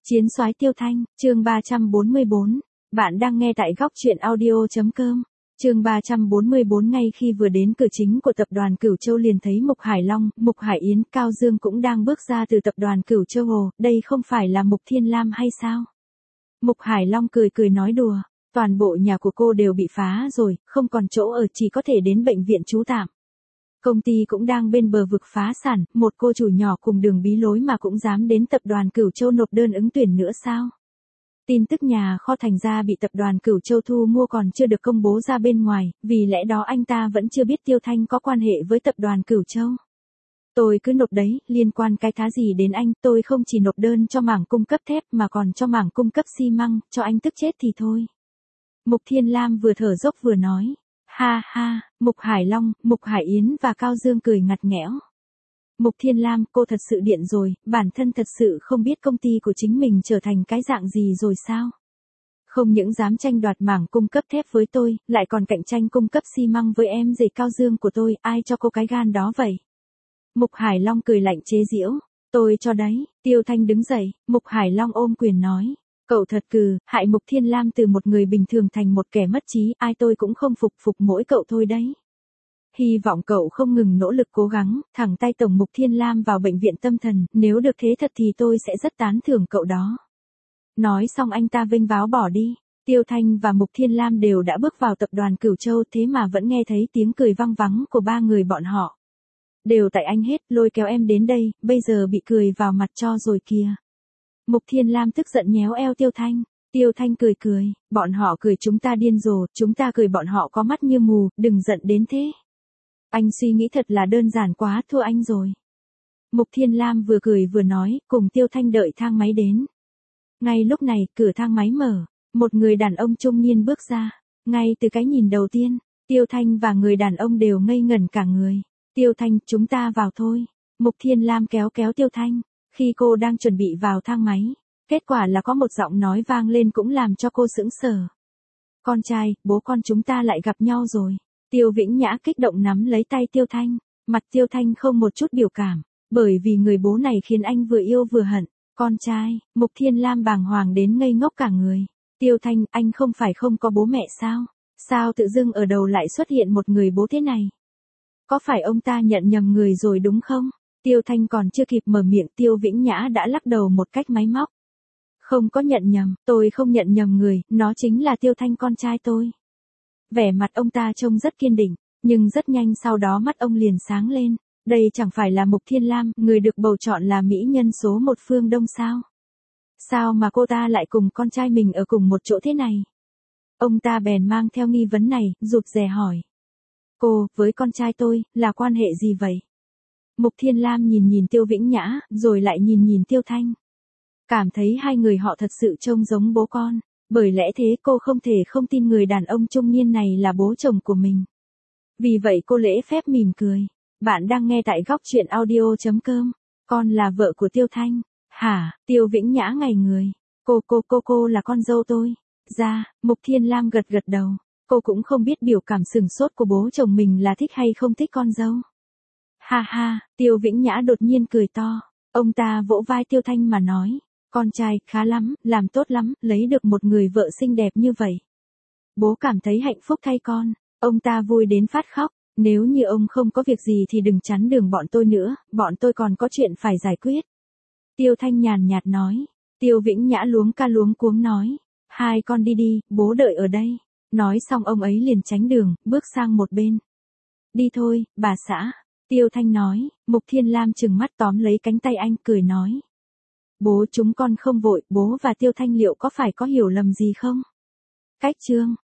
Chiến soái Tiêu Thanh, chương 344. Bạn đang nghe tại góc truyện audio.com. Chương 344. Ngay khi vừa đến cửa chính của tập đoàn Cửu Châu liền thấy Mục Hải Long, Mục Hải Yến, Cao Dương cũng đang bước ra từ tập đoàn Cửu Châu. Ồ, đây không phải là Mục Thiên Lam hay sao? Mục Hải Long cười cười nói đùa, toàn bộ nhà của cô đều bị phá rồi, không còn chỗ ở, chỉ có thể đến bệnh viện trú tạm. Công ty cũng đang bên bờ vực phá sản, một cô chủ nhỏ cùng Đường Bí Lối mà cũng dám đến tập đoàn Cửu Châu nộp đơn ứng tuyển nữa sao? Tin tức nhà kho Thành Gia bị tập đoàn Cửu Châu thu mua còn chưa được công bố ra bên ngoài, vì lẽ đó anh ta vẫn chưa biết Tiêu Thanh có quan hệ với tập đoàn Cửu Châu. Tôi cứ nộp đấy, liên quan cái thá gì đến anh, tôi không chỉ nộp đơn cho mảng cung cấp thép mà còn cho mảng cung cấp xi măng, cho anh tức chết thì thôi. Mục Thiên Lam vừa thở dốc vừa nói. Ha ha, Mục Hải Long, Mục Hải Yến và Cao Dương cười ngặt nghẽo. Mục Thiên Lam, cô thật sự điện rồi, bản thân thật sự không biết công ty của chính mình trở thành cái dạng gì rồi sao? Không những dám tranh đoạt mảng cung cấp thép với tôi, lại còn cạnh tranh cung cấp xi măng với em rể Cao Dương của tôi, ai cho cô cái gan đó vậy? Mục Hải Long cười lạnh chế giễu, tôi cho đấy. Tiêu Thanh đứng dậy, Mục Hải Long ôm quyền nói. Cậu thật cừ, hại Mục Thiên Lam từ một người bình thường thành một kẻ mất trí, ai tôi cũng không phục mỗi cậu thôi đấy. Hy vọng cậu không ngừng nỗ lực cố gắng, thẳng tay tổng Mục Thiên Lam vào bệnh viện tâm thần, nếu được thế thật thì tôi sẽ rất tán thưởng cậu đó. Nói xong anh ta vênh váo bỏ đi, Tiêu Thanh và Mục Thiên Lam đều đã bước vào tập đoàn Cửu Châu thế mà vẫn nghe thấy tiếng cười vang vắng của ba người bọn họ. Đều tại anh hết, lôi kéo em đến đây, bây giờ bị cười vào mặt cho rồi kìa. Mục Thiên Lam tức giận nhéo eo Tiêu Thanh. Tiêu Thanh cười cười, bọn họ cười chúng ta điên rồ, chúng ta cười bọn họ có mắt như mù, đừng giận đến thế. Anh suy nghĩ thật là đơn giản quá, thua anh rồi. Mục Thiên Lam vừa cười vừa nói, cùng Tiêu Thanh đợi thang máy đến. Ngay lúc này, cửa thang máy mở, một người đàn ông trung niên bước ra. Ngay từ cái nhìn đầu tiên, Tiêu Thanh và người đàn ông đều ngây ngẩn cả người. Tiêu Thanh, chúng ta vào thôi. Mục Thiên Lam kéo Tiêu Thanh. Khi cô đang chuẩn bị vào thang máy, kết quả là có một giọng nói vang lên cũng làm cho cô sững sờ. Con trai, bố con chúng ta lại gặp nhau rồi. Tiêu Vĩnh Nhã kích động nắm lấy tay Tiêu Thanh, mặt Tiêu Thanh không một chút biểu cảm, bởi vì người bố này khiến anh vừa yêu vừa hận. Con trai, Mục Thiên Lam bàng hoàng đến ngây ngốc cả người. Tiêu Thanh, anh không phải không có bố mẹ sao? Sao tự dưng ở đầu lại xuất hiện một người bố thế này? Có phải ông ta nhận nhầm người rồi đúng không? Tiêu Thanh còn chưa kịp mở miệng, Tiêu Vĩnh Nhã đã lắc đầu một cách máy móc. Không có nhận nhầm, tôi không nhận nhầm người, nó chính là Tiêu Thanh con trai tôi. Vẻ mặt ông ta trông rất kiên định, nhưng rất nhanh sau đó mắt ông liền sáng lên. Đây chẳng phải là Mục Thiên Lam, người được bầu chọn là mỹ nhân số một phương Đông sao? Sao mà cô ta lại cùng con trai mình ở cùng một chỗ thế này? Ông ta bèn mang theo nghi vấn này, rụt rè hỏi. Cô, với con trai tôi, là quan hệ gì vậy? Mục Thiên Lam nhìn Tiêu Vĩnh Nhã, rồi lại nhìn Tiêu Thanh. Cảm thấy hai người họ thật sự trông giống bố con, bởi lẽ thế cô không thể không tin người đàn ông trung niên này là bố chồng của mình. Vì vậy cô lễ phép mỉm cười. Bạn đang nghe tại góc truyện audio.com. Con là vợ của Tiêu Thanh. Hả? Tiêu Vĩnh Nhã ngây người. Cô là con dâu tôi. Dạ, Mục Thiên Lam gật đầu. Cô cũng không biết biểu cảm sừng sốt của bố chồng mình là thích hay không thích con dâu. Ha ha, Tiêu Vĩnh Nhã đột nhiên cười to. Ông ta vỗ vai Tiêu Thanh mà nói. Con trai, khá lắm, làm tốt lắm, lấy được một người vợ xinh đẹp như vậy. Bố cảm thấy hạnh phúc thay con. Ông ta vui đến phát khóc. Nếu như ông không có việc gì thì đừng chắn đường bọn tôi nữa, bọn tôi còn có chuyện phải giải quyết. Tiêu Thanh nhàn nhạt nói. Tiêu Vĩnh Nhã luống cuống nói. Hai con đi, bố đợi ở đây. Nói xong ông ấy liền tránh đường, bước sang một bên. Đi thôi, bà xã. Tiêu Thanh nói. Mục Thiên Lam trừng mắt tóm lấy cánh tay anh cười nói. Bố chúng con không vội, bố và Tiêu Thanh liệu có phải có hiểu lầm gì không? Cách chương